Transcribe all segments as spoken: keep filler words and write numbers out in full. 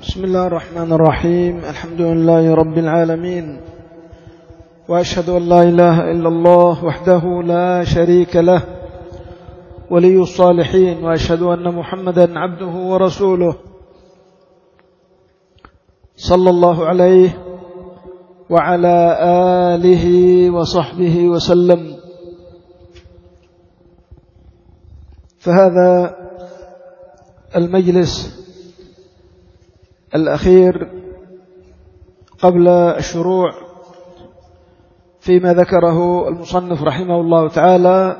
بسم الله الرحمن الرحيم. الحمد لله رب العالمين، وأشهد أن لا إله إلا الله وحده لا شريك له ولي الصالحين، وأشهد أن محمدا عبده ورسوله صلى الله عليه وعلى آله وصحبه وسلم. فهذا المجلس الأخير قبل الشروع فيما ذكره المصنف رحمه الله تعالى،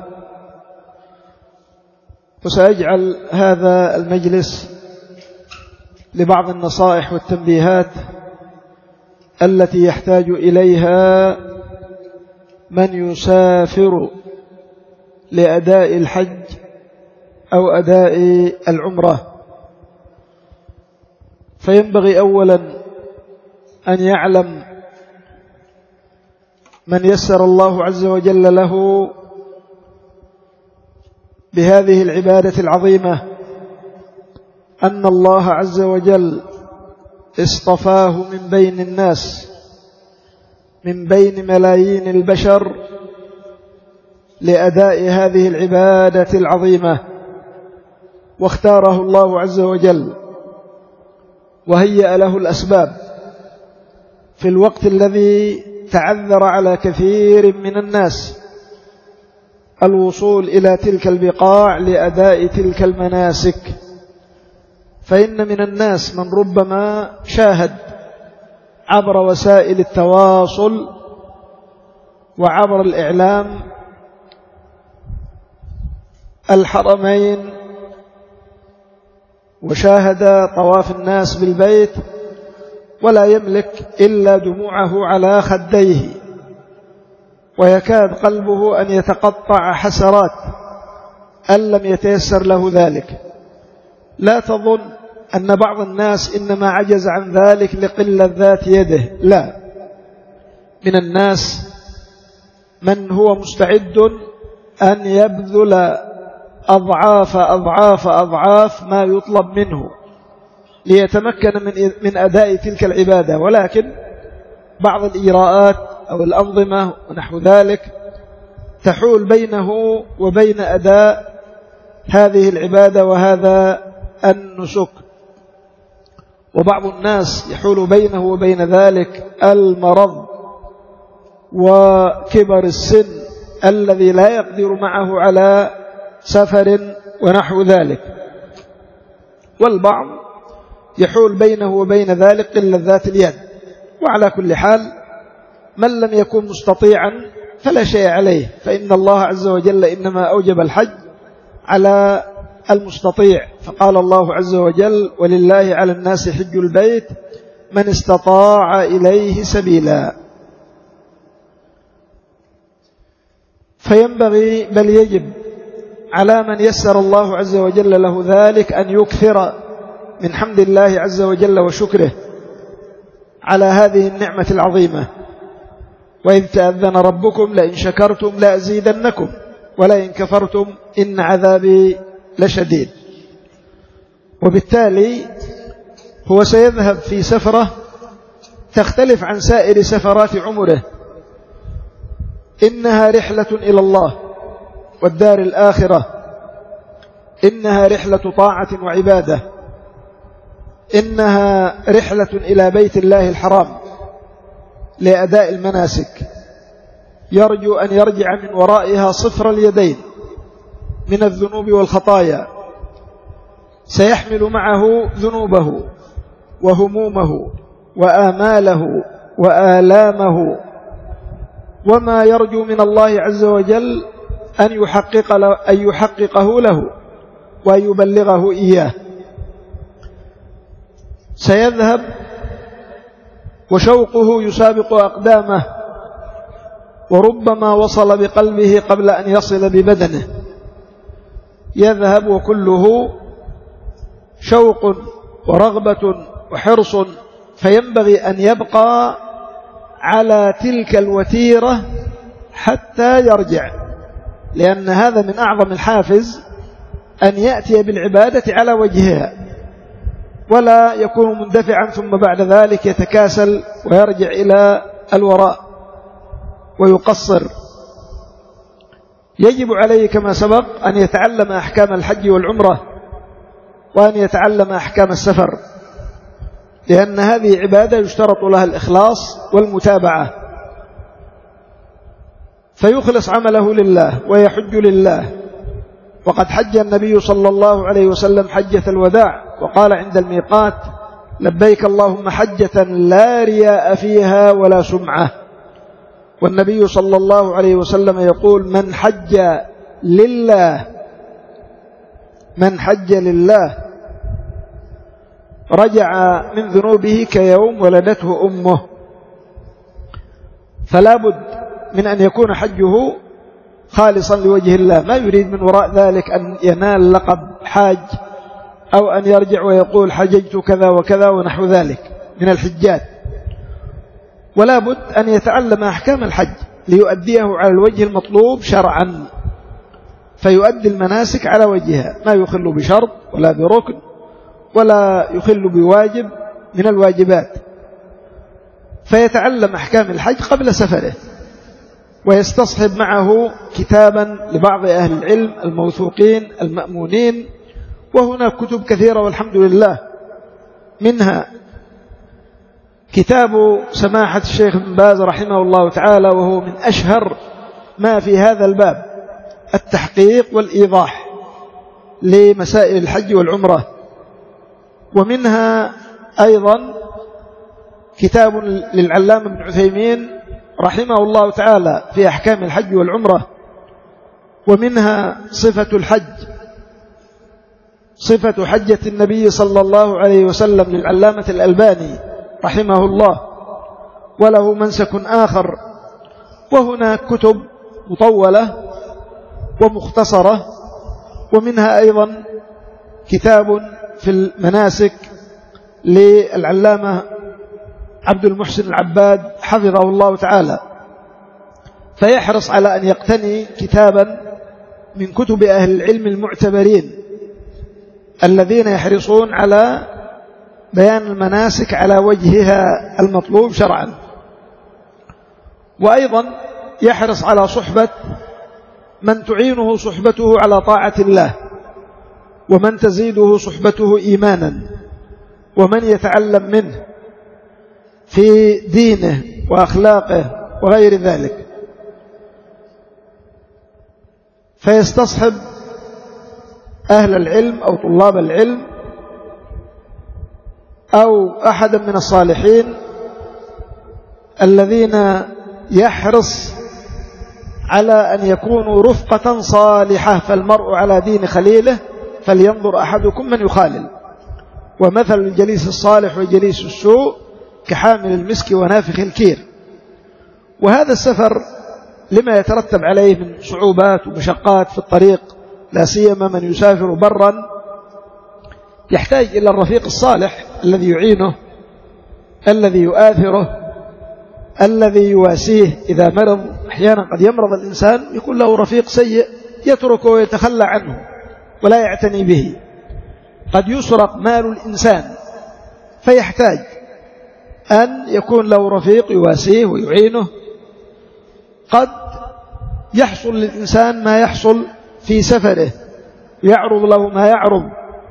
وسأجعل هذا المجلس لبعض النصائح والتنبيهات التي يحتاج إليها من يسافر لأداء الحج أو أداء العمرة. فينبغي أولا أن يعلم من يسر الله عز وجل له بهذه العبادة العظيمة أن الله عز وجل اصطفاه من بين الناس، من بين ملايين البشر، لأداء هذه العبادة العظيمة، واختاره الله عز وجل وهيأ له الأسباب في الوقت الذي تعذر على كثير من الناس الوصول إلى تلك البقاع لأداء تلك المناسك. فإن من الناس من ربما شاهد عبر وسائل التواصل وعبر الإعلام الحرمين، وشاهد طواف الناس بالبيت، ولا يملك إلا دموعه على خديه، ويكاد قلبه أن يتقطع حسرات أن لم يتيسر له ذلك. لا تظن أن بعض الناس إنما عجز عن ذلك لقلة ذات يده، لا، من الناس من هو مستعد أن يبذل أضعاف أضعاف أضعاف ما يطلب منه ليتمكن من من أداء تلك العبادة، ولكن بعض الإجراءات أو الأنظمة ونحو ذلك تحول بينه وبين أداء هذه العبادة وهذا النسك. وبعض الناس يحول بينه وبين ذلك المرض وكبر السن الذي لا يقدر معه على سفر ونحو ذلك، والبعض يحول بينه وبين ذلك قلة ذات اليد. وعلى كل حال من لم يكن مستطيعا فلا شيء عليه، فإن الله عز وجل إنما أوجب الحج على المستطيع، فقال الله عز وجل: ولله على الناس حج البيت من استطاع إليه سبيلا. فينبغي بل يجب على من يسر الله عز وجل له ذلك أن يكثر من حمد الله عز وجل وشكره على هذه النعمة العظيمة. وإذ تأذن ربكم لئن شكرتم لأزيدنكم ولئن كفرتم إن عذابي لشديد. وبالتالي هو سيذهب في سفرة تختلف عن سائر سفرات عمره، إنها رحلة إلى الله والدار الآخرة، إنها رحلة طاعة وعبادة، إنها رحلة إلى بيت الله الحرام لأداء المناسك، يرجو أن يرجع من ورائها صفر اليدين من الذنوب والخطايا، سيحمل معه ذنوبه وهمومه وآماله وآلامه، وما يرجو من الله عز وجل أن يحقق له أن يحققه له وأن يبلغه إياه. سيذهب وشوقه يسابق أقدامه، وربما وصل بقلبه قبل أن يصل ببدنه. يذهب وكله شوق ورغبة وحرص، فينبغي أن يبقى على تلك الوتيرة حتى يرجع، لأن هذا من أعظم الحافز أن يأتي بالعبادة على وجهها. ولا يكون مندفعا ثم بعد ذلك يتكاسل ويرجع إلى الوراء ويقصر. يجب عليه كما سبق أن يتعلم أحكام الحج والعمرة وأن يتعلم أحكام السفر، لأن هذه عبادة يشترط لها الإخلاص والمتابعة، فيخلص عمله لله ويحج لله. وقد حج النبي صلى الله عليه وسلم حجة الوداع وقال عند الميقات: لبيك اللهم حجة لا رياء فيها ولا سمعة. والنبي صلى الله عليه وسلم يقول: من حج لله من حج لله رجع من ذنوبه كيوم ولدته أمه. فلا بد من أن يكون حجه خالصا لوجه الله، ما يريد من وراء ذلك أن ينال لقب حاج أو أن يرجع ويقول حججت كذا وكذا ونحو ذلك من الحجات. ولا بد أن يتعلم أحكام الحج ليؤديه على الوجه المطلوب شرعا، فيؤدي المناسك على وجهها، ما يخل بشرط ولا بركن ولا يخل بواجب من الواجبات. فيتعلم أحكام الحج قبل سفره، ويستصحب معه كتابا لبعض أهل العلم الموثوقين المأمونين، وهناك كتب كثيرة والحمد لله، منها كتاب سماحة الشيخ ابن باز رحمه الله تعالى، وهو من أشهر ما في هذا الباب، التحقيق والإيضاح لمسائل الحج والعمرة. ومنها أيضا كتاب للعلامة ابن عثيمين رحمه الله تعالى في أحكام الحج والعمرة. ومنها صفة الحج، صفة حجة النبي صلى الله عليه وسلم للعلامة الألباني رحمه الله، وله منسك آخر. وهناك كتب مطولة ومختصرة، ومنها أيضا كتاب في المناسك للعلامة عبد المحسن العباد حفظه الله تعالى. فيحرص على أن يقتني كتابا من كتب أهل العلم المعتبرين الذين يحرصون على بيان المناسك على وجهها المطلوب شرعا. وأيضا يحرص على صحبة من تعينه صحبته على طاعة الله، ومن تزيده صحبته إيمانا، ومن يتعلم منه في دينه وأخلاقه وغير ذلك. فيستصحب أهل العلم أو طلاب العلم أو أحدا من الصالحين الذين يحرص على أن يكونوا رفقة صالحة، فالمرء على دين خليله فلينظر أحدكم من يخالل. ومثل الجليس الصالح وجليس السوء كحامل المسك ونافخ الكير. وهذا السفر لما يترتب عليه من صعوبات ومشقات في الطريق، لا سيما من يسافر برا، يحتاج إلى الرفيق الصالح الذي يعينه، الذي يؤاثره، الذي يواسيه إذا مرض. أحيانا قد يمرض الإنسان يكون له رفيق سيء يتركه ويتخلى عنه ولا يعتني به. قد يسرق مال الإنسان فيحتاج أن يكون له رفيق يواسيه ويعينه. قد يحصل للإنسان ما يحصل في سفره، يعرض له ما يعرض،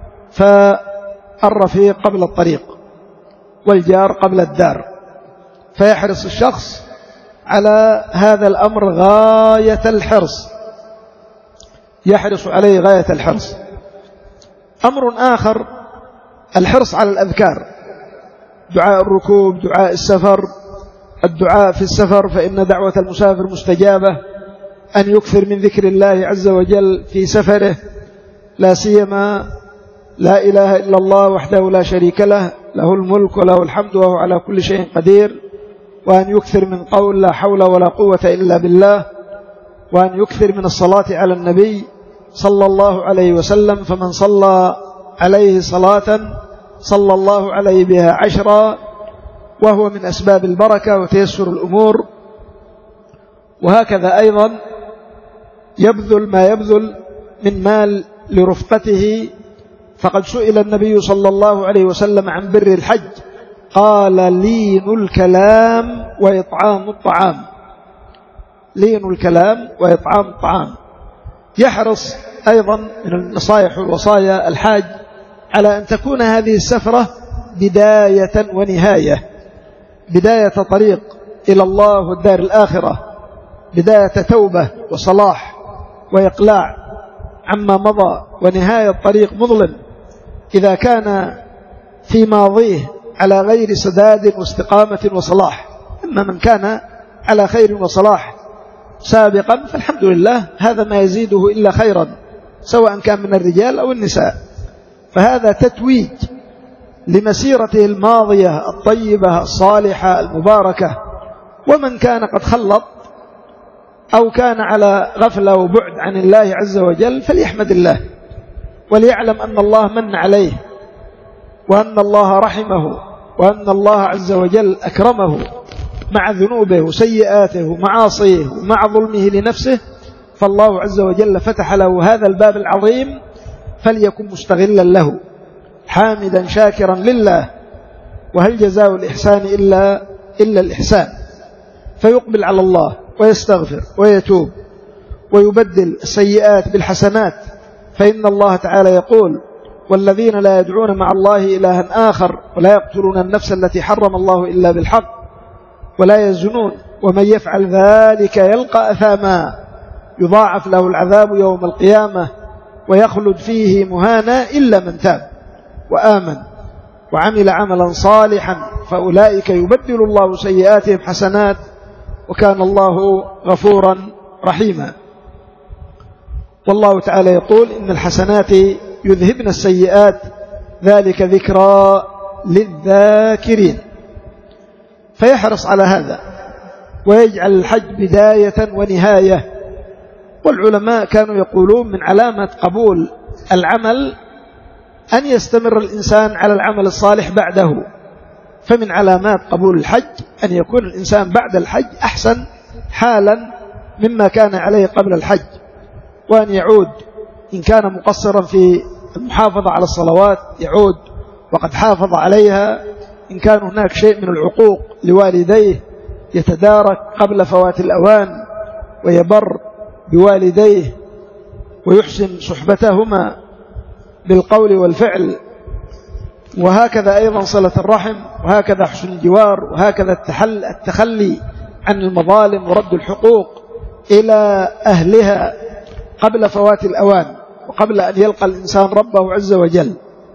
فالرفيق قبل الطريق والجار قبل الدار. فيحرص الشخص على هذا الأمر غاية الحرص، يحرص عليه غاية الحرص. أمر آخر الحرص على الأذكار، دعاء الركوب، دعاء السفر، الدعاء في السفر، فإن دعوة المسافر مستجابة. أن يكثر من ذكر الله عز وجل في سفره، لا سيما لا إله إلا الله وحده لا شريك له، له الملك وله الحمد وهو على كل شيء قدير. وأن يكثر من قول لا حول ولا قوة إلا بالله. وأن يكثر من الصلاة على النبي صلى الله عليه وسلم، فمن صلى عليه صلاة صلى الله عليه بها عشرا، وهو من أسباب البركة وتيسر الأمور. وهكذا أيضا يبذل ما يبذل من مال لرفقته فقد سئل النبي صلى الله عليه وسلم عن بر الحج قال لين الكلام وإطعام الطعام، لين الكلام وإطعام الطعام. يحرص أيضا من النصائح والوصايا الحاج على أن تكون هذه السفرة بداية ونهاية، بداية طريق إلى الله والدار الآخرة، بداية توبة وصلاح وإقلاع عما مضى، ونهاية طريق مظلم إذا كان في ماضيه على غير سداد واستقامة وصلاح. أما من كان على خير وصلاح سابقا فالحمد لله، هذا ما يزيده إلا خيرا سواء كان من الرجال أو النساء. فهذا تتويج لمسيرته الماضية الطيبة الصالحة المباركة. ومن كان قد خلط أو كان على غفلة وبعد عن الله عز وجل فليحمد الله، وليعلم أن الله من عليه، وأن الله رحمه، وأن الله عز وجل أكرمه مع ذنوبه وسيئاته ومعاصيه ومع ظلمه لنفسه. فالله عز وجل فتح له هذا الباب العظيم، فليكن مستغلا له حامدا شاكرا لله. وهل جزاء الإحسان إلا, إلا الإحسان؟ فيقبل على الله ويستغفر ويتوب ويبدل السيئات بالحسنات. فإن الله تعالى يقول والذين لا يدعون مع الله إلها آخر ولا يقتلون النفس التي حرم الله إلا بالحق ولا يزنون ومن يفعل ذلك يلقى أثاما يضاعف له العذاب يوم القيامة ويخلد فيه مهانا إلا من تاب وآمن وعمل عملا صالحا فأولئك يبدل الله سيئاتهم حسنات وكان الله غفورا رحيما. والله تعالى يقول إن الحسنات يذهبن السيئات ذلك ذكرى للذاكرين. فيحرص على هذا ويجعل الحج بداية ونهاية. والعلماء كانوا يقولون من علامة قبول العمل أن يستمر الإنسان على العمل الصالح بعده. فمن علامات قبول الحج أن يكون الإنسان بعد الحج أحسن حالا مما كان عليه قبل الحج، وأن يعود إن كان مقصرا في المحافظة على الصلوات يعود وقد حافظ عليها، إن كان هناك شيء من العقوق لوالديه يتدارك قبل فوات الأوان ويبر بوالديه ويحسن صحبتهما بالقول والفعل. وهكذا أيضا صلة الرحم، وهكذا حسن الجوار، وهكذا التحل التخلي عن المظالم ورد الحقوق إلى أهلها قبل فوات الأوان وقبل أن يلقى الإنسان ربه عز وجل.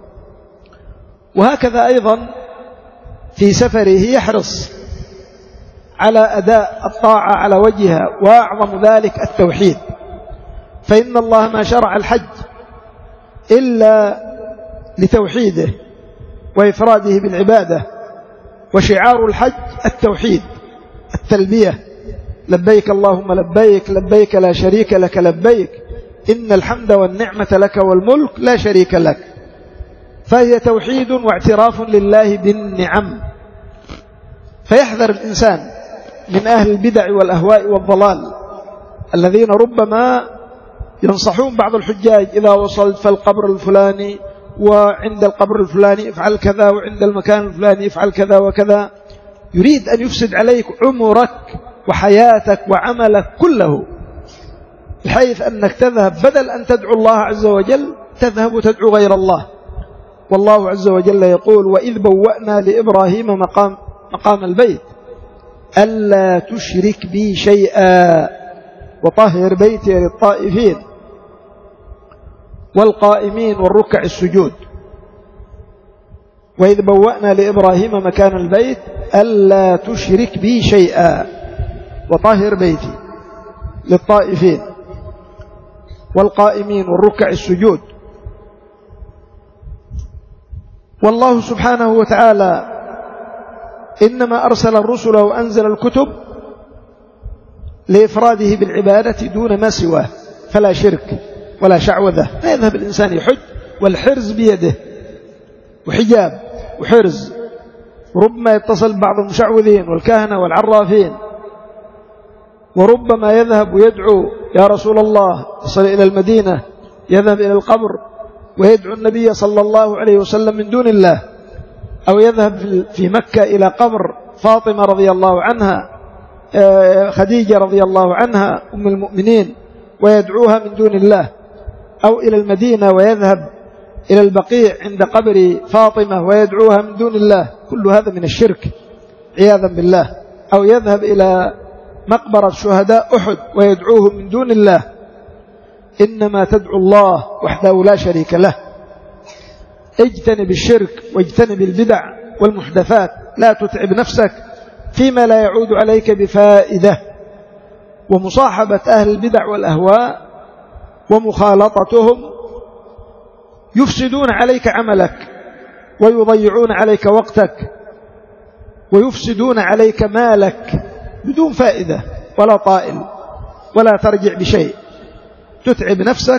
وهكذا أيضا في سفره يحرص على أداء الطاعة على وجهها، وأعظم ذلك التوحيد. فإن الله ما شرع الحج إلا لتوحيده وإفراده بالعبادة، وشعار الحج التوحيد التلبية لبيك اللهم لبيك لبيك لا شريك لك لبيك إن الحمد والنعمة لك والملك لا شريك لك. فهي توحيد واعتراف لله بالنعم. فيحذر الإنسان من أهل البدع والأهواء والضلال الذين ربما ينصحون بعض الحجاج إذا وصلت فالقبر الفلاني وعند القبر الفلاني افعل كذا وعند المكان الفلاني افعل كذا وكذا، يريد أن يفسد عليك عمرك وحياتك وعملك كله، بحيث أنك تذهب بدل أن تدعو الله عز وجل تذهب وتدعو غير الله. والله عز وجل يقول وإذ بوأنا لإبراهيم مقام, مقام البيت ألا تشرك بي شيئا وطهر بيتي للطائفين والقائمين والركع السجود. وإذ بوأنا لإبراهيم مكان البيت ألا تشرك بي شيئا وطهر بيتي للطائفين والقائمين والركع السجود. والله سبحانه وتعالى إنما أرسل الرسل وأنزل الكتب لإفراده بالعبادة دون ما سواه، فلا شرك ولا شعوذة. لا يذهب الإنسان يحج والحرز بيده وحجاب وحرز، وربما يتصل بعض المشعوذين والكهنة والعرافين، وربما يذهب ويدعو يا رسول الله يصل إلى المدينة، يذهب إلى القبر ويدعو النبي صلى الله عليه وسلم من دون الله، أو يذهب في مكة إلى قبر فاطمة رضي الله عنها، خديجة رضي الله عنها أم المؤمنين، ويدعوها من دون الله، أو إلى المدينة ويذهب إلى البقيع عند قبر فاطمة ويدعوها من دون الله، كل هذا من الشرك عياذا بالله. أو يذهب إلى مقبرة شهداء أحد ويدعوهم من دون الله. إنما تدعو الله وحده لا شريك له. اجتنب الشرك واجتنب البدع والمحدثات، لا تتعب نفسك فيما لا يعود عليك بفائدة. ومصاحبة أهل البدع والأهواء ومخالطتهم يفسدون عليك عملك ويضيعون عليك وقتك ويفسدون عليك مالك بدون فائدة ولا طائل، ولا ترجع بشيء، تتعب نفسك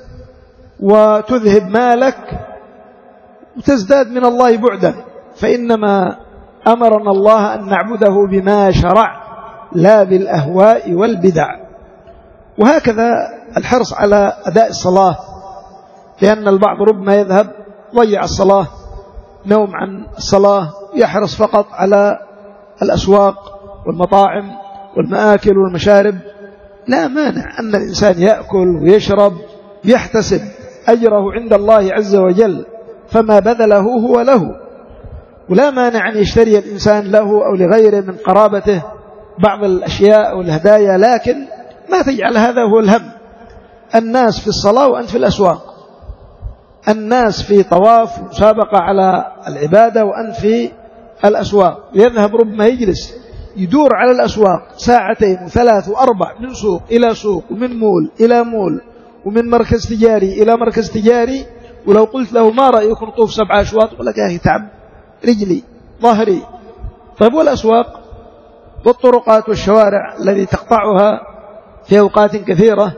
وتذهب مالك وتزداد من الله بعدا. فإنما أمرنا الله أن نعبده بما شرع لا بالأهواء والبدع. وهكذا الحرص على أداء الصلاة، لأن البعض ربما يذهب ضيع الصلاة، نوم عن الصلاة، يحرص فقط على الأسواق والمطاعم والمآكل والمشارب. لا مانع أن الإنسان يأكل ويشرب يحتسب أجره عند الله عز وجل، فما بذله هو له. ولا مانع أن يشتري الإنسان له أو لغيره من قرابته بعض الأشياء أو الهدايا، لكن ما تجعل هذا هو الهم. الناس في الصلاة وأنت في الأسواق، الناس في طواف مسابقة على العبادة وأنت في الأسواق. يذهب ربما يجلس يدور على الأسواق ساعتين وثلاث وأربع، من سوق إلى سوق ومن مول إلى مول ومن مركز تجاري إلى مركز تجاري. ولو قلت له ما رأيك نطوف سبع أشواط يقول لك يا أخي تعب رجلي ظهري. طيب والأسواق والطرقات والشوارع التي تقطعها في أوقات كثيرة؟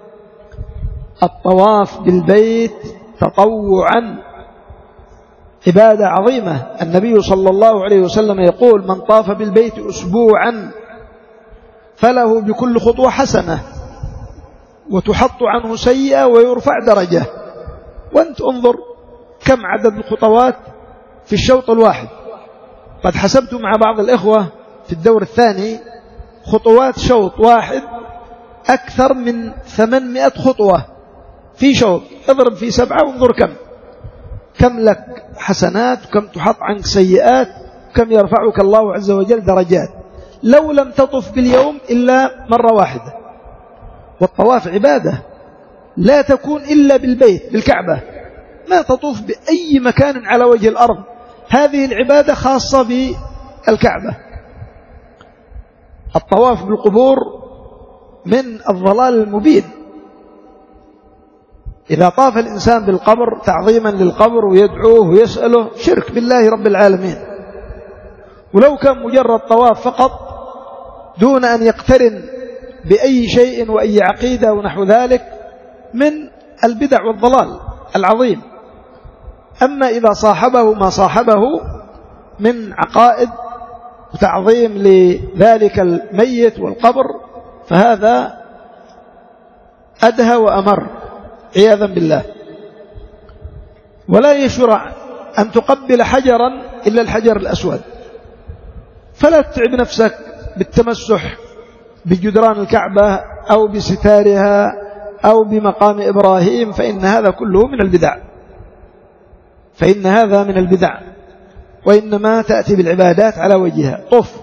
الطواف بالبيت تطوعا عبادة عظيمة. النبي صلى الله عليه وسلم يقول من طاف بالبيت أسبوعا فله بكل خطوة حسنة وتحط عنه سيئة ويرفع درجة. وانت انظر كم عدد الخطوات في الشوط الواحد. قد حسبت مع بعض الإخوة في الدور الثاني خطوات شوط واحد أكثر من ثمانمائة خطوة في شوط. اضرب في سبعة وانظر كم كم لك حسنات وكم تحط عنك سيئات، كم يرفعك الله عز وجل درجات لو لم تطف باليوم إلا مرة واحدة. والطواف عبادة لا تكون إلا بالبيت بالكعبة، ما تطوف بأي مكان على وجه الأرض. هذه العبادة خاصة بالكعبة. الطواف بالقبور من الضلال المبين. إذا طاف الإنسان بالقبر تعظيما للقبر ويدعوه ويسأله شرك بالله رب العالمين. ولو كان مجرد طواف فقط دون أن يقترن بأي شيء وأي عقيدة ونحو ذلك من البدع والضلال العظيم. أما إذا صاحبه ما صاحبه من عقائد وتعظيم لذلك الميت والقبر فهذا أدهى وأمر عياذا بالله. ولا يشرع أن تقبل حجرا إلا الحجر الأسود، فلا تتعب نفسك بالتمسح بجدران الكعبة أو بستارها أو بمقام إبراهيم، فإن هذا كله من البدع، فإن هذا من البدع. وإنما تأتي بالعبادات على وجهها. طف،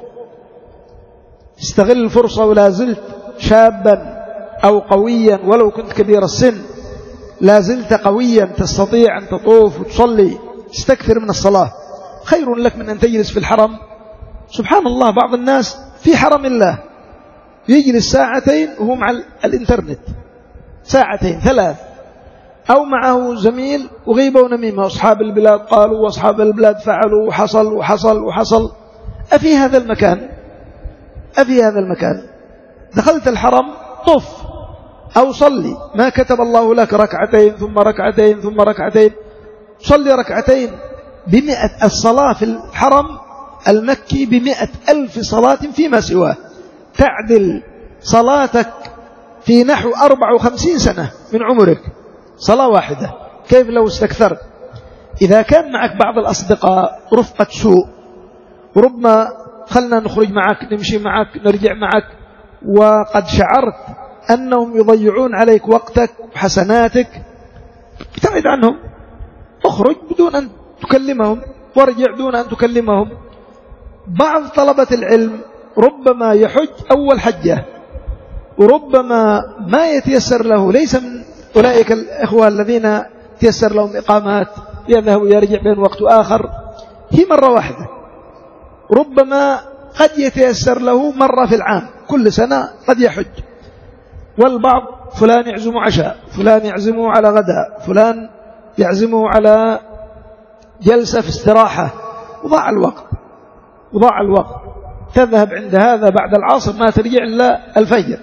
استغل الفرصة ولا زلت شابا أو قويا ولو كنت كبير السن، لا زلت قويا تستطيع أن تطوف وتصلي، استكثر من الصلاة، خير لك من أن تجلس في الحرم. سبحان الله، بعض الناس في حرم الله يجلس ساعتين وهو مع الإنترنت، ساعتين ثلاث، أو معه زميل وغيبة ونميمة، أصحاب البلاد قالوا وأصحاب البلاد فعلوا وحصل وحصل وحصل. أفي هذا المكان أفي هذا المكان دخلت الحرم طف أو صلي، ما كتب الله لك ركعتين ثم ركعتين ثم ركعتين، صلي ركعتين بمئة. الصلاة في الحرم المكي بمئة ألف صلاة فيما سواه، تعدل صلاتك في نحو أربع وخمسين سنة من عمرك، صلاة واحدة كيف لو استكثرت؟ إذا كان معك بعض الأصدقاء رفقة سوء، وربما خلنا نخرج معك، نمشي معك، نرجع معك، وقد شعرت أنهم يضيعون عليك وقتك وحسناتك، ابتعد عنهم، اخرج بدون أن تكلمهم وارجع دون أن تكلمهم. بعض طلبة العلم ربما يحج أول حجة، وربما ما يتيسر له، ليس من أولئك الإخوة الذين تيسر لهم إقامات يذهب ويرجع بين وقت آخر، هي مرة واحدة. ربما قد يتيسر له مرة في العام، كل سنة قد يحج. والبعض فلان يعزمه عشاء، فلان يعزمه على غداء، فلان يعزمه على جلسة في استراحة، وضاع الوقت وضاع الوقت تذهب عند هذا بعد العصر ما ترجع إلا الفجر،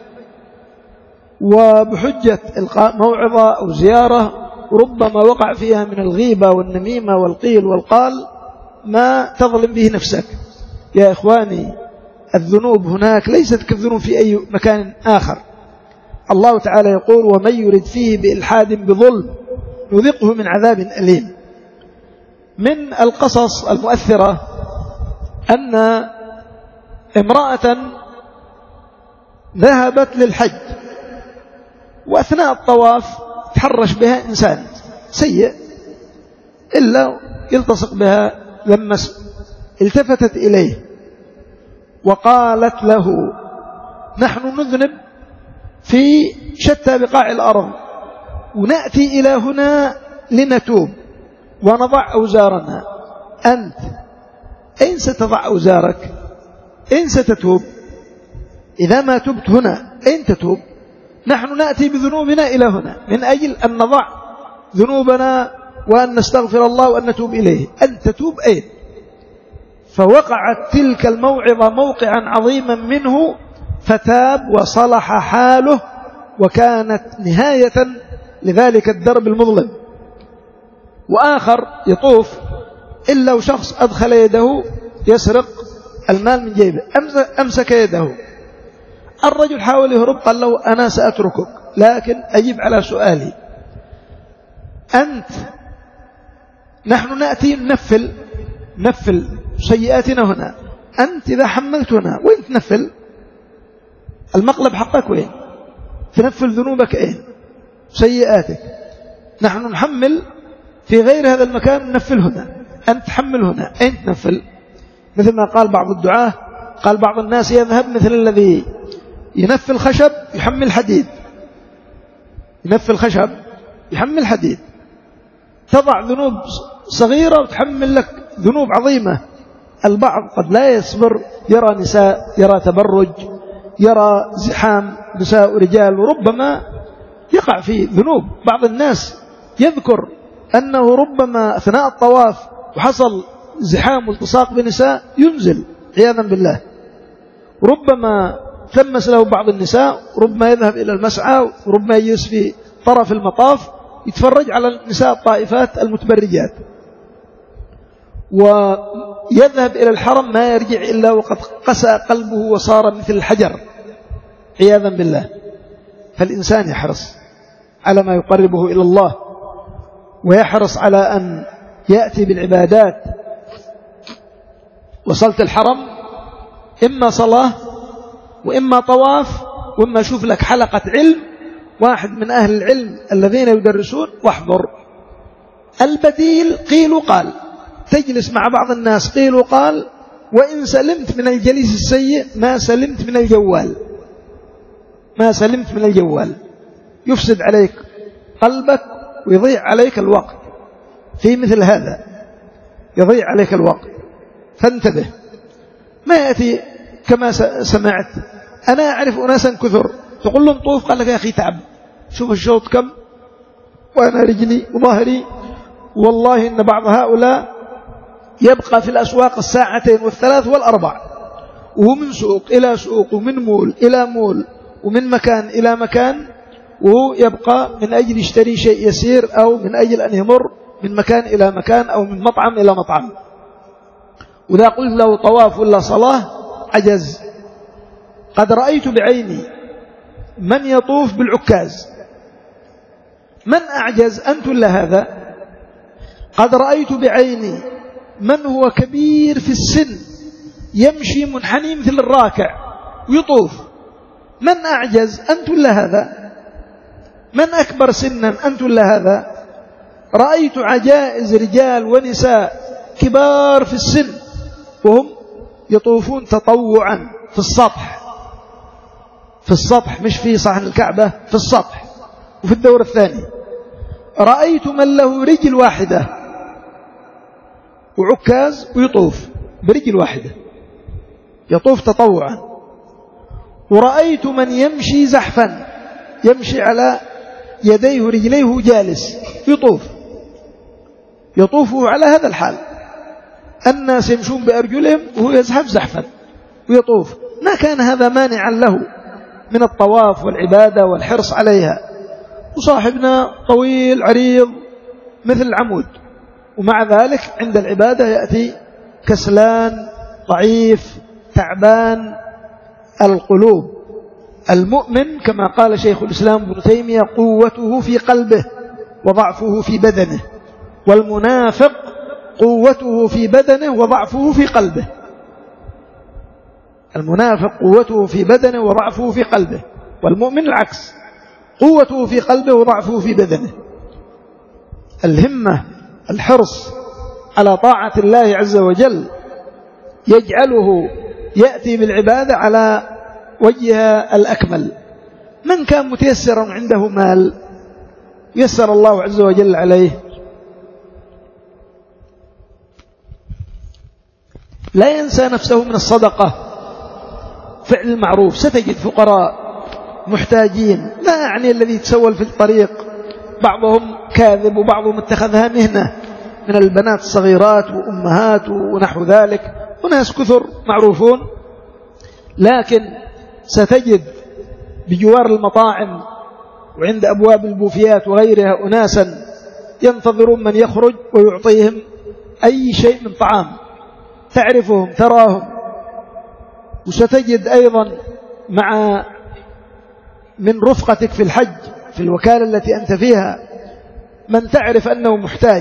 وبحجة إلقاء موعظة أو زيارة ربما وقع فيها من الغيبة والنميمة والقيل والقال ما تظلم به نفسك. يا إخواني، الذنوب هناك ليست كالذنوب في أي مكان آخر. الله تعالى يقول: ومن يرد فيه بإلحاد بظلم نذقه من عذاب أليم. من القصص المؤثرة أن امرأة ذهبت للحج، وأثناء الطواف تحرش بها إنسان سيء إلا يلتصق بها لمس، التفتت إليه وقالت له: نحن نذنب في شتى بقاع الأرض، ونأتي إلى هنا لنتوب ونضع أوزارنا، أنت أين ستضع أوزارك؟ أين ستتوب؟ إذا ما تبت هنا أين تتوب؟ نحن نأتي بذنوبنا إلى هنا من أجل أن نضع ذنوبنا وأن نستغفر الله وأن نتوب إليه، أن تتوب أين؟ فوقعت تلك الموعظة موقعا عظيما منه، فتاب وصلح حاله، وكانت نهاية لذلك الدرب المظلم. وآخر يطوف إلا وشخص أدخل يده يسرق المال من جيبه، أمسك يده، الرجل حاول يهرب، قال له: أنا سأتركك لكن أجب على سؤالي، أنت نحن نأتي ننفل نفل سيئاتنا هنا، أنت إذا حملتنا وين تنفل؟ المقلب حقك وين؟ تنفل ذنوبك أين؟ سيئاتك. نحن نحمل في غير هذا المكان، ننفل هنا، أنت تحمل هنا، أين تنفل؟ مثل ما قال بعض الدعاة، قال بعض الناس يذهب مثل الذي ينفل خشب يحمل حديد، ينفل خشب يحمل حديد، تضع ذنوب صغيرة وتحمل لك ذنوب عظيمة. البعض قد لا يصبر، يرى نساء، يرى تبرج، يرى زحام نساء ورجال، وربما يقع في ذنوب. بعض الناس يذكر أنه ربما أثناء الطواف وحصل زحام والتصاق بنساء ينزل عياذا بالله، ربما تلمس له بعض النساء، ربما يذهب إلى المسعى، وربما يجلس في طرف المطاف يتفرج على النساء الطائفات المتبرجات، ويذهب إلى الحرم ما يرجع إلا وقد قسى قلبه وصار مثل الحجر عياذا بالله. فالإنسان يحرص على ما يقربه إلى الله، ويحرص على أن يأتي بالعبادات. وصلت الحرم إما صلاة وإما طواف، وإما شوف لك حلقة علم، واحد من أهل العلم الذين يدرسون واحضر. البديل قيل وقال، تجلس مع بعض الناس قيل وقال، وإن سلمت من الجليس السيء ما سلمت من الجوال، ما سلمت من الجوال، يفسد عليك قلبك ويضيع عليك الوقت في مثل هذا، يضيع عليك الوقت. فانتبه، ما يأتي كما سمعت. أنا أعرف أناسا كثر تقول لهم طوف، قال لك يا أخي تعب، شوف الشوط كم وأنا رجلي وظهري. والله إن بعض هؤلاء يبقى في الأسواق الساعتين والثلاث والأربع، وهو من سوق إلى سوق، ومن مول إلى مول، ومن مكان إلى مكان، وهو يبقى من أجل يشتري شيء يسير، أو من أجل أن يمر من مكان إلى مكان، أو من مطعم إلى مطعم. وإذا قلت له طواف ولا صلاة عجز. قد رأيت بعيني من يطوف بالعكاز، من أعجز أنت ولا هذا؟ قد رأيت بعيني من هو كبير في السن يمشي منحني مثل الراكع ويطوف. من أعجز أنت ولا هذا؟ من أكبر سنا أنت ولا هذا؟ رأيت عجائز رجال ونساء كبار في السن وهم يطوفون تطوعا في السطح، في السطح مش في صحن الكعبة، في السطح وفي الدور الثاني. رأيت من له رجل واحدة وعكاز ويطوف برجل واحدة، يطوف تطوعا. ورأيت من يمشي زحفا، يمشي على يديه ورجليه جالس يطوف، يطوف على هذا الحال. الناس يمشون بأرجلهم وهو يزحف زحفا ويطوف. ما كان هذا مانعا له من الطواف والعبادة والحرص عليها. وصاحبنا طويل عريض مثل العمود، ومع ذلك عند العبادة يأتي كسلان ضعيف تعبان القلوب. المؤمن كما قال شيخ الإسلام ابن تيمية قوته في قلبه وضعفه في بدنه، والمنافق قوته في بدنه وضعفه في قلبه. المنافق قوته في بدنه وضعفه في قلبه، والمؤمن العكس، قوته في قلبه وضعفه في بدنه. الهمة الحرص على طاعة الله عز وجل يجعله يأتي بالعبادة على وجهها الأكمل. من كان متيسرا عنده مال يسر الله عز وجل عليه، لا ينسى نفسه من الصدقة، فعل المعروف. ستجد فقراء محتاجين، لا يعني الذي يتسول في الطريق، بعضهم كاذب وبعضهم اتخذها مهنة من البنات الصغيرات وأمهات ونحو ذلك، وناس كثر معروفون. لكن ستجد بجوار المطاعم وعند أبواب البوفيات وغيرها أناسا ينتظرون من يخرج ويعطيهم أي شيء من طعام، تعرفهم تراهم. وستجد أيضا مع من رفقتك في الحج في الوكالة التي أنت فيها من تعرف أنه محتاج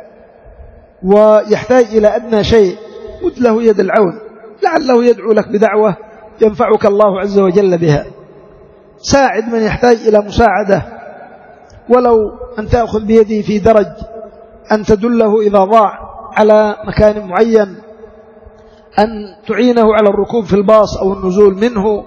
ويحتاج إلى أدنى شيء، مد له يد العون، لعله يدعو لك بدعوة ينفعك الله عز وجل بها. ساعد من يحتاج إلى مساعدة، ولو أن تأخذ بيده في درج، أن تدله إذا ضاع على مكان معين، أن تعينه على الركوب في الباص أو النزول منه.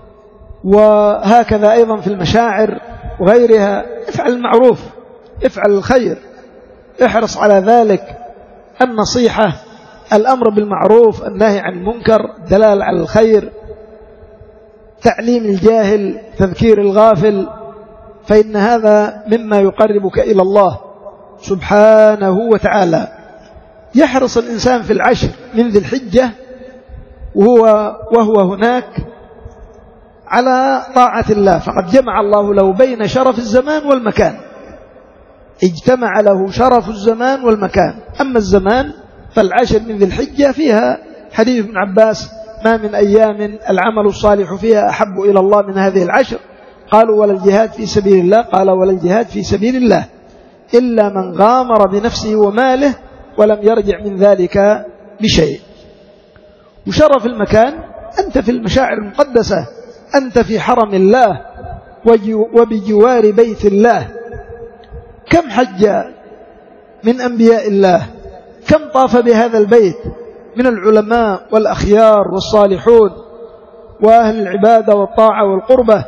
وهكذا أيضا في المشاعر وغيرها. افعل المعروف، افعل الخير، احرص على ذلك. النصيحة، الأمر بالمعروف، النهي عن المنكر، الدلال على الخير، تعليم الجاهل، تذكير الغافل، فإن هذا مما يقربك إلى الله سبحانه وتعالى. يحرص الإنسان في العشر من ذي الحجة وهو, وهو هناك على طاعة الله، فقد جمع الله له بين شرف الزمان والمكان، اجتمع له شرف الزمان والمكان. أما الزمان فالعشر من ذي الحجة فيها حديث ابن عباس: ما من أيام العمل الصالح فيها أحب إلى الله من هذه العشر. قالوا: ولا الجهاد في سبيل الله؟ قال: ولا الجهاد في سبيل الله إلا من غامر بنفسه وماله ولم يرجع من ذلك بشيء. وشرف المكان، أنت في المشاعر المقدسة، أنت في حرم الله وبجوار بيت الله. كم حج من أنبياء الله، كم طاف بهذا البيت من العلماء والأخيار والصالحون وأهل العبادة والطاعة والقربة.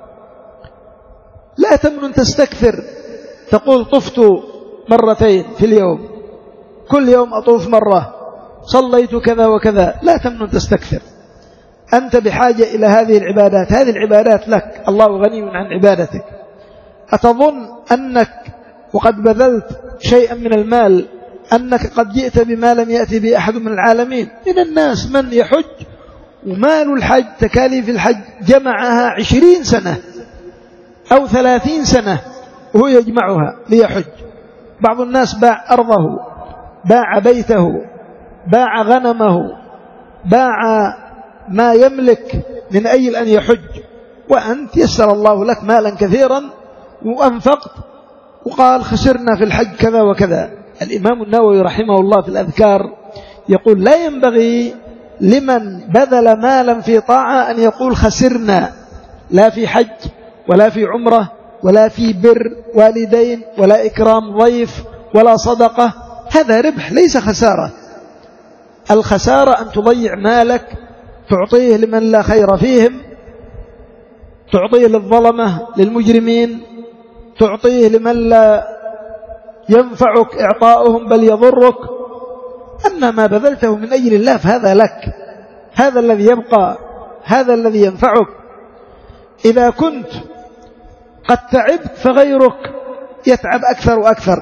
لا تمنن تستكثر تقول طفت مرتين في اليوم، كل يوم أطوف مرة، صليت كذا وكذا. لا تمنن تستكثر، أنت بحاجة إلى هذه العبادات. هذه العبادات لك، الله غني عن عبادتك. أتظن أنك وقد بذلت شيئا من المال أنك قد جئت بما لم يأتي به أحد من العالمين؟ من الناس من يحج ومال الحج، تكاليف الحج جمعها عشرين سنة أو ثلاثين سنة وهو يجمعها ليحج. بعض الناس باع أرضه، باع بيته، باع غنمه، باع ما يملك من أجل أن يحج، وأنت يسر الله لك مالا كثيرا وأنفقت وقال خسرنا في الحج كذا وكذا. الإمام النووي رحمه الله في الأذكار يقول لا ينبغي لمن بذل مالا في طاعة أن يقول خسرنا، لا في حج ولا في عمرة ولا في بر والدين ولا إكرام ضيف ولا صدقة. هذا ربح ليس خسارة. الخسارة أن تضيع مالك تعطيه لمن لا خير فيهم، تعطيه للظلمة للمجرمين، تعطيه لمن لا ينفعك إعطاؤهم بل يضرك. أما ما بذلته من أجل الله فهذا لك، هذا الذي يبقى، هذا الذي ينفعك. إذا كنت قد تعبت فغيرك يتعب أكثر وأكثر.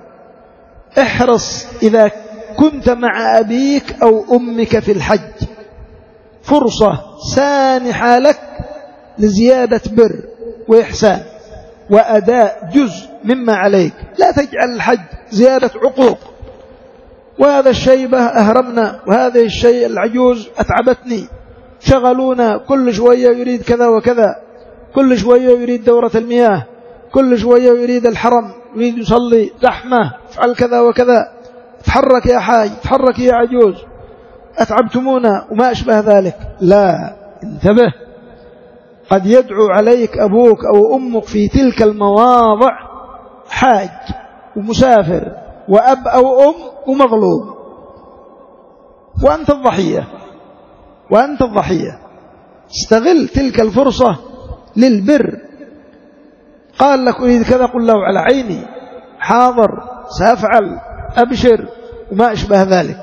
احرص إذا كنت مع أبيك أو أمك في الحج فرصة سانحة لك لزيادة بر وإحسان وأداء جزء مما عليك. لا تجعل الحج زيادة عقوق، وهذا الشيبة أهرمنا، وهذا الشيء العجوز أتعبتني، شغلونا، كل شوية يريد كذا وكذا، كل شوية يريد دورة المياه، كل شوية يريد الحرم، يريد يصلي، زحمة، افعل كذا وكذا، تحرك يا حاج، تحرك يا عجوز، أتعبتمونا وما أشبه ذلك. لا، انتبه، قد يدعو عليك أبوك أو أمك في تلك المواضع حاج ومسافر وأب أو أم ومظلوم، وأنت الضحية، وأنت الضحية. استغل تلك الفرصة للبر. قال لك أريد كذا، قل له على عيني، حاضر، سأفعل، أبشر، وما أشبه ذلك.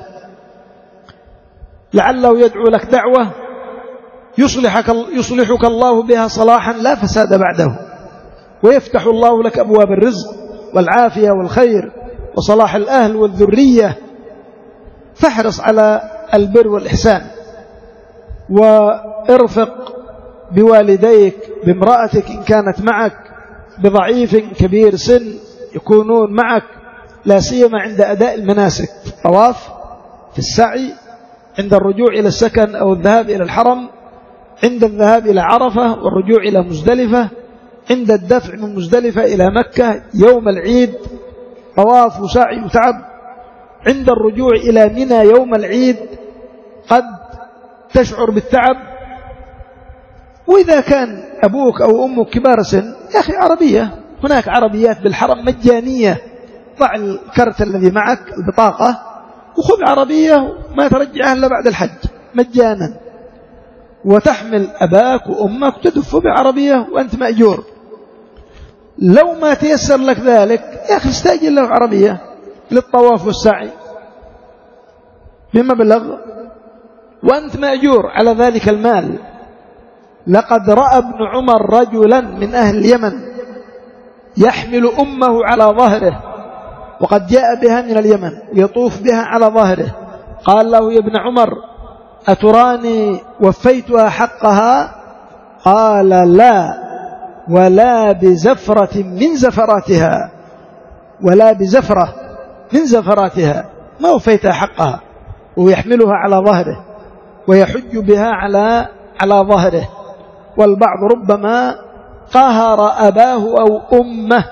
لعله يدعو لك دعوة يصلحك, يصلحك الله بها صلاحا لا فساد بعده، ويفتح الله لك أبواب الرزق والعافية والخير وصلاح الأهل والذرية. فاحرص على البر والإحسان، وارفق بوالديك، بامرأتك إن كانت معك، بضعيف كبير سن يكونون معك، لا سيما عند أداء المناسك، في الطواف، في السعي، عند الرجوع إلى السكن أو الذهاب إلى الحرم، عند الذهاب إلى عرفة والرجوع إلى مزدلفة، عند الدفع من مزدلفة إلى مكة يوم العيد، طواف وسعي وتعب، عند الرجوع إلى منى يوم العيد قد تشعر بالتعب. وإذا كان أبوك أو أمك كبار سن، يا أخي عربية، هناك عربيات بالحرم مجانية، ضع الكرت الذي معك، البطاقة، وخذ عربية ما ترجعها إلا بعد الحج مجانا، وتحمل أباك وأمك وتدف بعربية وأنت مأجور. لو ما تيسر لك ذلك يا أخي استأجر له عربية للطواف والسعي بمبلغ وأنت مأجور على ذلك المال. لقد رأى ابن عمر رجلا من أهل اليمن يحمل أمه على ظهره، وقد جاء بها من اليمن يطوف بها على ظهره. قال له يا ابن عمر أتراني وفيتها حقها؟ قال لا، ولا بزفرة من زفراتها، ولا بزفرة من زفراتها، ما وفيتها حقها. ويحملها على ظهره ويحج بها على على ظهره. والبعض ربما قهر أباه أو أمه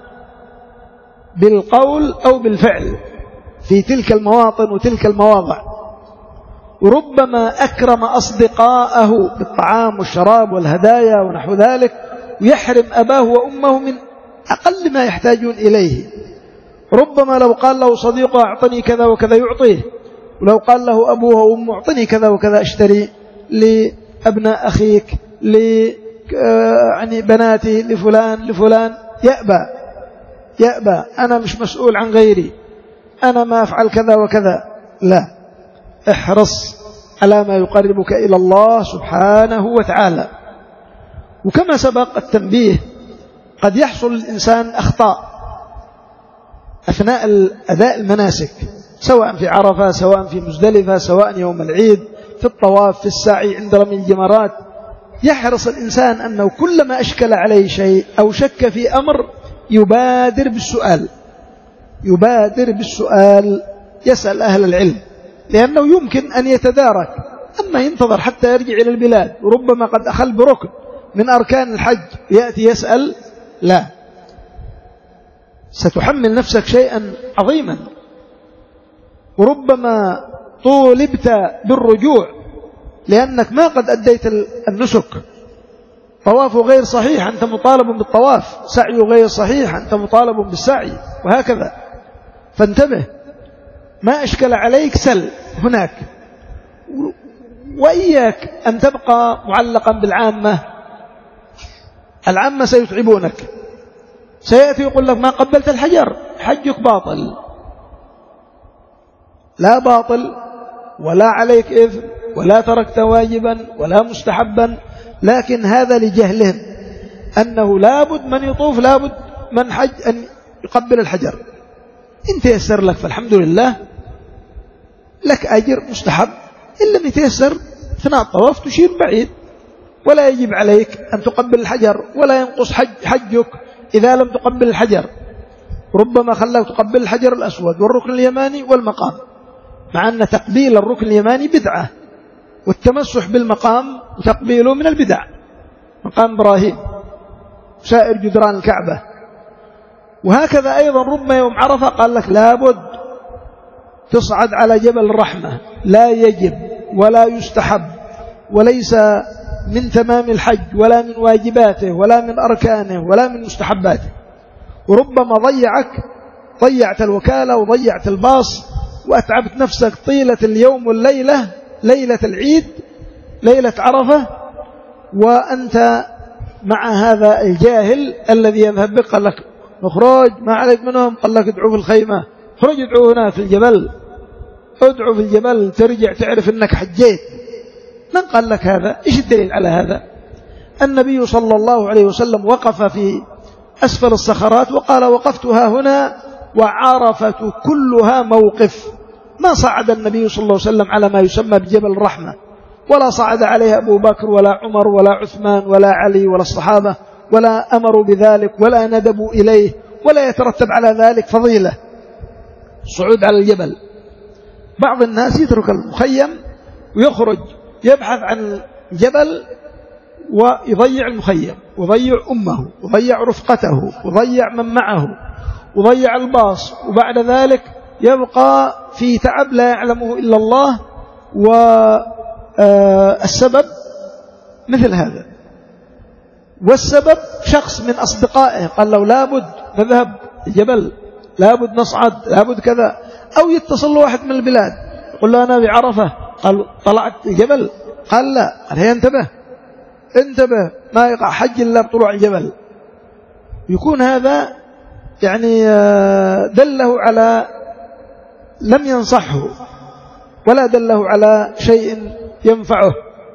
بالقول أو بالفعل في تلك المواطن وتلك المواضع، وربما أكرم أصدقاءه بالطعام والشراب والهدايا ونحو ذلك، ويحرم أباه وأمه من أقل ما يحتاجون إليه. ربما لو قال له صديقه أعطني كذا وكذا يعطيه، ولو قال له أبوه وأمه أعطني كذا وكذا اشتري لأبناء أخيك، ل يعني بناتي، لفلان لفلان، يأبى يأبى، أنا مش مسؤول عن غيري، أنا ما أفعل كذا وكذا. لا، احرص على ما يقربك إلى الله سبحانه وتعالى. وكما سبق التنبيه، قد يحصل الإنسان أخطاء أثناء أداء المناسك، سواء في عرفة، سواء في مزدلفة، سواء يوم العيد، في الطواف، في السعي، عند رمي الجمرات. يحرص الإنسان أنه كلما أشكل عليه شيء أو شك في أمر يبادر بالسؤال، يبادر بالسؤال، يسأل أهل العلم، لأنه يمكن أن يتدارك. أما ينتظر حتى يرجع إلى البلاد وربما قد أخل بركن من أركان الحج يأتي يسأل، لا. ستحمل نفسك شيئا عظيما، وربما طولبت بالرجوع لأنك ما قد أديت النسك. طواف غير صحيح أنت مطالب بالطواف، سعي غير صحيح أنت مطالب بالسعي، وهكذا. فانتبه، ما أشكل عليك سل هناك، وإياك أن تبقى معلقا بالعامة. العامة سيتعبونك، سيأتي يقول لك ما قبلت الحجر حجك باطل. لا باطل، ولا عليك إثم، ولا تركت واجبا ولا مستحبا، لكن هذا لجهلهم أنه لابد من يطوف، لابد من حج أن يقبل الحجر. إن تيسر لك فالحمد لله، لك أجر مستحب. إن لم يتيسر أثناء الطواف تشير بعيد، ولا يجب عليك أن تقبل الحجر، ولا ينقص حج حجك إذا لم تقبل الحجر. ربما خلاك تقبل الحجر الأسود والركن اليماني والمقام، مع أن تقبيل الركن اليماني بدعة، والتمسح بالمقام وتقبيله من البدع. مقام إبراهيم سائر جدران الكعبة. وهكذا أيضا ربما يوم عرفة قال لك لابد تصعد على جبل الرحمة، لا يجب ولا يستحب، وليس من تمام الحج ولا من واجباته ولا من أركانه ولا من مستحباته. وربما ضيعك، ضيعت الوكالة وضيعت الباص وأتعبت نفسك طيلة اليوم والليلة، ليلة العيد، ليلة عرفة، وأنت مع هذا الجاهل الذي يذهب بك قال لك نخرج ما عليك منهم، قال لك ادعو في الخيمة، خرج ادعو هنا في الجبل، ادعو في الجبل ترجع تعرف أنك حجيت. من قال لك هذا؟ إيش الدليل على هذا؟ النبي صلى الله عليه وسلم وقف في أسفل الصخرات وقال وقفتها هنا وعرفة كلها موقف. ما صعد النبي صلى الله عليه وسلم على ما يسمى بجبل الرحمة، ولا صعد عليه أبو بكر ولا عمر ولا عثمان ولا علي ولا الصحابة، ولا أمروا بذلك ولا ندبوا إليه، ولا يترتب على ذلك فضيلة الصعود على الجبل. بعض الناس يترك المخيم ويخرج يبحث عن الجبل ويضيع المخيم، ويضيع أمه، ويضيع رفقته، ويضيع من معه، ويضيع الباص، وبعد ذلك يبقى في تعب لا يعلمه إلا الله. والسبب مثل هذا، والسبب شخص من أصدقائه قال له لابد نذهب الجبل، لابد نصعد، لابد كذا. أو يتصل واحد من البلاد يقول له أنا بعرفة، قال طلعت الجبل، قال لا، قال هي انتبه انتبه ما يقع حج إلا بطلوع الجبل. يكون هذا يعني دله على، لم ينصحه ولا دله على شيء ينفعه،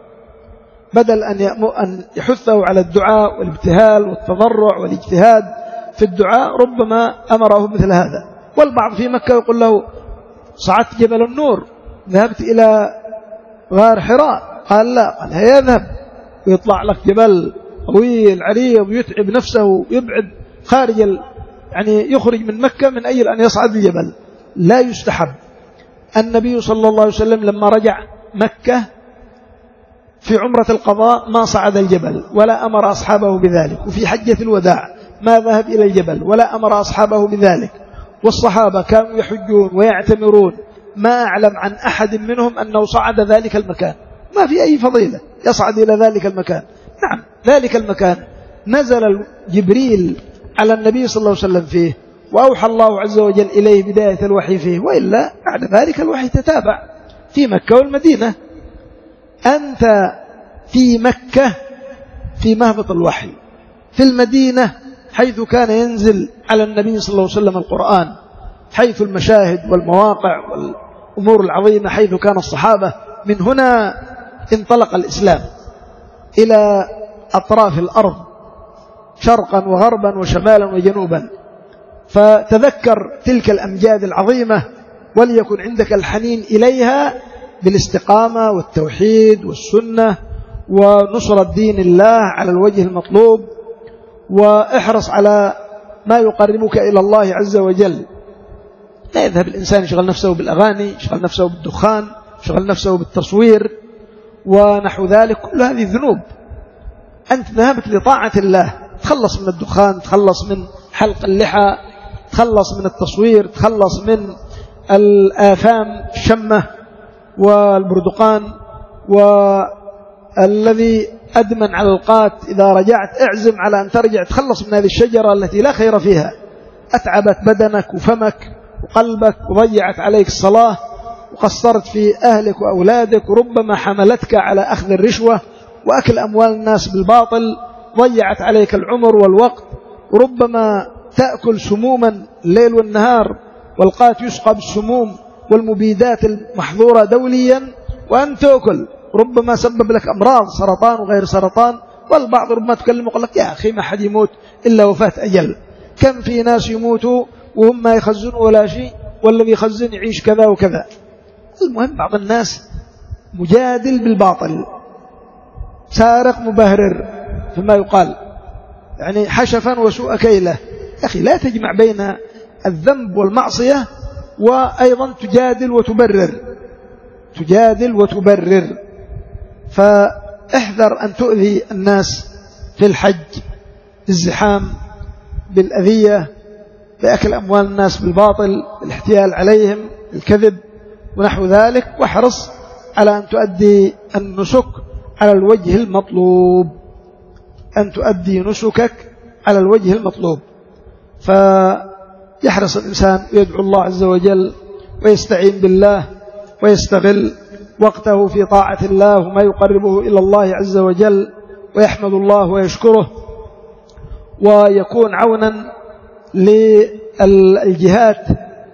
بدل أن يحثه على الدعاء والابتهال والتضرع والاجتهاد في الدعاء ربما أمره مثل هذا. والبعض في مكة يقول له صعدت جبل النور، ذهبت إلى غار حراء، قال لا، قال هيا يذهب ويطلع لك جبل طويل عريض ويتعب نفسه ويبعد خارج ال... يعني يخرج من مكة من أجل أن يصعد الجبل. لا يستحب. النبي صلى الله عليه وسلم لما رجع مكة في عمرة القضاء ما صعد الجبل ولا أمر أصحابه بذلك، وفي حجة الوداع ما ذهب إلى الجبل ولا أمر أصحابه بذلك. والصحابة كانوا يحجون ويعتمرون، ما أعلم عن أحد منهم أنه صعد ذلك المكان، ما في أي فضيلة يصعد إلى ذلك المكان. نعم ذلك المكان نزل جبريل على النبي صلى الله عليه وسلم فيه، وأوحى الله عز وجل إليه بداية الوحي فيه، وإلا بعد ذلك الوحي تتابع في مكة والمدينة. أنت في مكة في مهبط الوحي، في المدينة حيث كان ينزل على النبي صلى الله عليه وسلم القرآن، حيث المشاهد والمواقع والأمور العظيمة، حيث كان الصحابة. من هنا انطلق الإسلام إلى أطراف الأرض شرقا وغربا وشمالا وجنوبا. فتذكر تلك الأمجاد العظيمة، وليكن عندك الحنين إليها بالاستقامة والتوحيد والسنة ونصرة دين الله على الوجه المطلوب، واحرص على ما يقربك إلى الله عز وجل. لا يذهب الإنسان يشغل نفسه بالأغاني، يشغل نفسه بالدخان، يشغل نفسه بالتصوير ونحو ذلك، كل هذه ذنوب. أنت ذهبت لطاعة الله، تخلص من الدخان، تخلص من حلق اللحى، تخلص من التصوير، تخلص من الآثام الشمة والبردقان، والذي أدمن على القات إذا رجعت اعزم على أن ترجع تخلص من هذه الشجرة التي لا خير فيها، أتعبت بدنك وفمك وقلبك وضيعت عليك الصلاة وقصرت في أهلك وأولادك، وربما حملتك على أخذ الرشوة وأكل أموال الناس بالباطل، ضيعت عليك العمر والوقت، وربما تأكل سموما الليل والنهار، والقات يسقى بالسموم والمبيدات المحظورة دوليا وأن تأكل، ربما سبب لك أمراض سرطان وغير سرطان. والبعض ربما تكلم وقال لك يا أخي ما حد يموت إلا وفاة أجل، كم في ناس يموتوا وهم ما يخزنوا ولا شيء، والذي يخزن يعيش كذا وكذا. المهم بعض الناس مجادل بالباطل، سارق مبهرر فيما يقال، يعني حشفا وسوء كيله. يا أخي لا تجمع بين الذنب والمعصية وأيضا تجادل وتبرر، تجادل وتبرر. فاحذر أن تؤذي الناس في الحج بالزحام، بالأذية، بأكل أموال الناس بالباطل، الاحتيال عليهم، الكذب ونحو ذلك. واحرص على أن تؤدي النسك على الوجه المطلوب، أن تؤدي نسكك على الوجه المطلوب. فيحرص الإنسان ويدعو الله عز وجل ويستعين بالله ويستغل وقته في طاعة الله وما يقربه إلى الله عز وجل، ويحمد الله ويشكره، ويكون عونا للجهات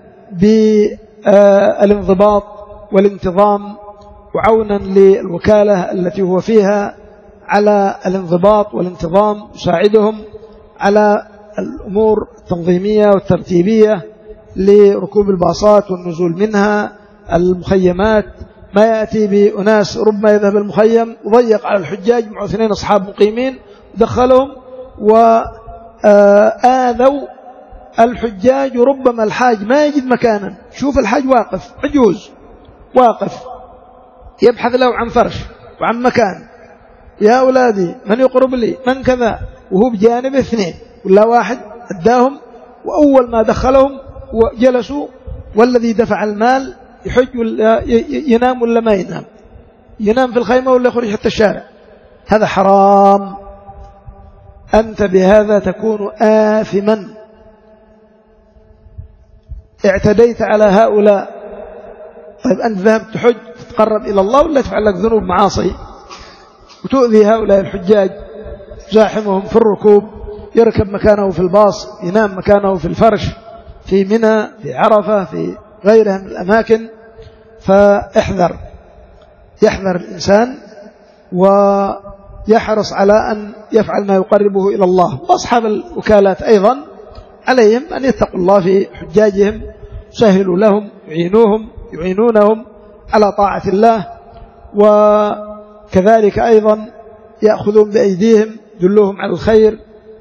بالانضباط والانتظام، وعونا للوكالة التي هو فيها على الانضباط والانتظام، يساعدهم على الأمور التنظيمية والترتيبية لركوب الباصات والنزول منها، المخيمات. ما يأتي بأناس ربما يذهب المخيم وضيق على الحجاج مع اثنين أصحاب مقيمين، دخلهم وآذوا الحجاج، وربما الحاج ما يجد مكانا. شوف الحاج واقف عجوز واقف يبحث له عن فرش وعن مكان، يا أولادي من يقرب لي من كذا، وهو بجانب اثنين ولا واحد أداهم، وأول ما دخلهم وجلسوا والذي دفع المال يحج ولا ينام ولا ما ينام، ينام في الخيمة ولا يخرج حتى الشارع. هذا حرام، أنت بهذا تكون آثما، اعتديت على هؤلاء. طيب أنت ذهبت تحج تتقرب إلى الله ولا تفعل لك ذنوب معاصي وتؤذي هؤلاء الحجاج، زاحمهم في الركوب، يركب مكانه في الباص، ينام مكانه في الفرش في منى، في عرفة، في غيرها من الأماكن. فاحذر، يحذر الإنسان ويحرص على أن يفعل ما يقربه إلى الله. وأصحاب الوكالات أيضا عليهم أن يتقوا الله في حجاجهم، يسهلوا لهم، يعينوهم يعينونهم على طاعة الله، وكذلك أيضا يأخذون بأيديهم يدلوهم على الخير،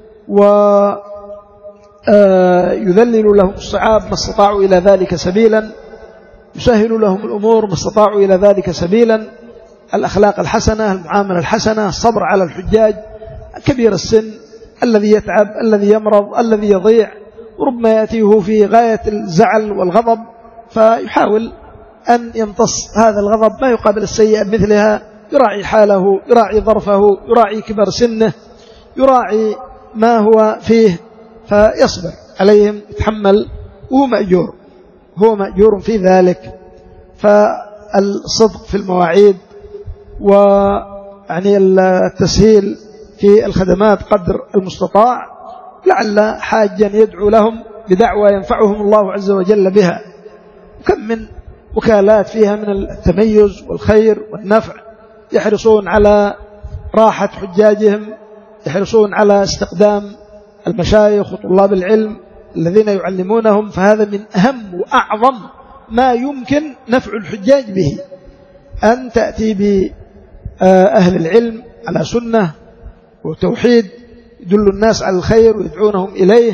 ويذللوا لهم الصعاب ما استطاعوا إلى ذلك سبيلا، يسهلوا لهم الأمور ما استطاعوا إلى ذلك سبيلا. الأخلاق الحسنة، المعاملة الحسنة، الصبر على الحجاج، كبير السن، الذي يتعب، الذي يمرض، الذي يضيع، وربما يأتيه في غاية الزعل والغضب، فيحاول أن يمتص هذا الغضب، ما يقابل السيئة مثلها، يراعي حاله، يراعي ظرفه، يراعي كبر سنه، يراعي ما هو فيه، فيصبر عليهم، يتحمل، وهو مأجور، هو مأجور في ذلك. فالصدق في المواعيد، ويعني التسهيل في الخدمات قدر المستطاع، لعل حاجا يدعو لهم بدعوة ينفعهم الله عز وجل بها. وكم من وكالات فيها من التميز والخير والنفع، يحرصون على راحة حجاجهم، يحرصون على استقدام المشايخ وطلاب العلم الذين يعلمونهم. فهذا من أهم وأعظم ما يمكن نفع الحجاج به، أن تأتي بأهل العلم على سنة وتوحيد، يدل الناس على الخير ويدعونهم إليه،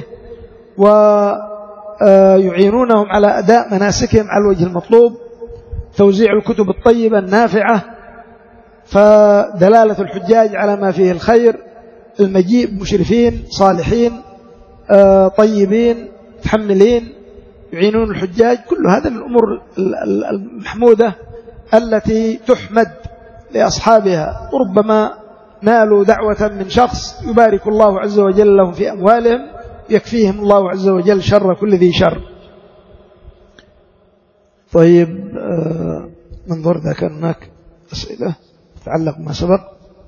ويعينونهم على أداء مناسكهم على الوجه المطلوب، توزيع الكتب الطيبة النافعة، فدلالة الحجاج على ما فيه الخير، المجيء مشرفين صالحين طيبين متحملين يعينون الحجاج. كل هذا من الأمور المحمودة التي تحمد لأصحابها. وربما نالوا دعوة من شخص يبارك الله عز وجل لهم في أموالهم، يكفيهم الله عز وجل شر كل ذي شر. طيب ننظر إذا كان هناك أسئلة تتعلق ما سبق.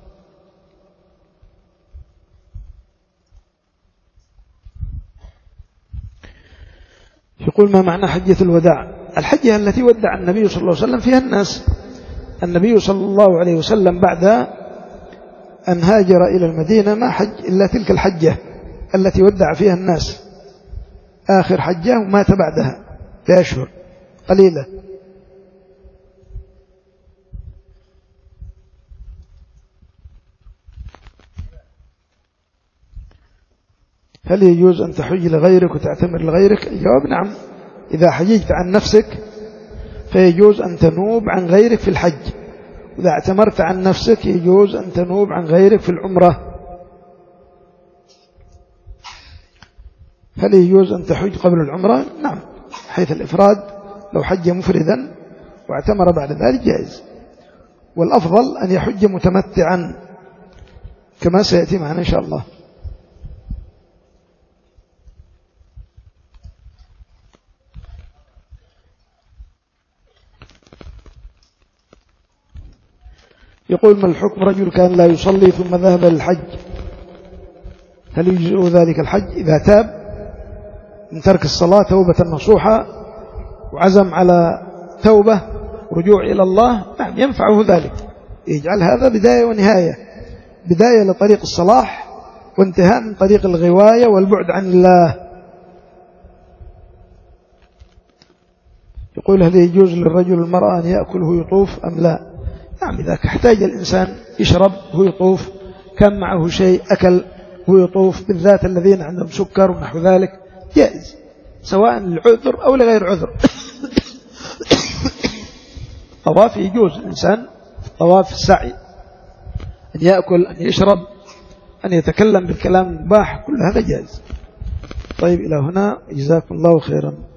يقول ما معنى حجة الوداع؟ الحجة التي ودع النبي صلى الله عليه وسلم فيها الناس. النبي صلى الله عليه وسلم بعد أن هاجر إلى المدينة ما حج إلا تلك الحجة التي ودع فيها الناس، آخر حجة، ومات بعدها بأشهر قليلة. هل يجوز أن تحج لغيرك وتعتمر لغيرك؟ الجواب نعم. إذا حججت عن نفسك فيجوز أن تنوب عن غيرك في الحج، وإذا اعتمرت عن نفسك يجوز أن تنوب عن غيرك في العمرة. هل يجوز أن تحج قبل العمرة؟ نعم، حيث الإفراد لو حج مفردا واعتمر بعد ذلك جائز، والأفضل أن يحج متمتعا كما سيأتي معنا إن شاء الله. يقول ما الحكم رجل كان لا يصلي ثم ذهب للحج، هل يجزئ ذلك الحج إذا تاب من ترك الصلاة توبة نصوحة وعزم على توبة ورجوع إلى الله؟ نعم ينفعه ذلك، يجعل هذا بداية ونهاية، بداية لطريق الصلاح وانتهاء من طريق الغواية والبعد عن الله. يقول هل يجوز للرجل المرأة أن يأكل وهو يطوف أم لا؟ نعم، إذا احتاج الإنسان يشرب وهو يطوف، كان معه شيء أكل وهو يطوف، بالذات الذين عندهم سكر ونحو ذلك، جائز سواء للعذر أو لغير عذر. طواف يجوز الإنسان طواف السعي أن يأكل، أن يشرب، أن يتكلم بالكلام المباح، كل هذا جائز. طيب إلى هنا، جزاكم الله خيرا.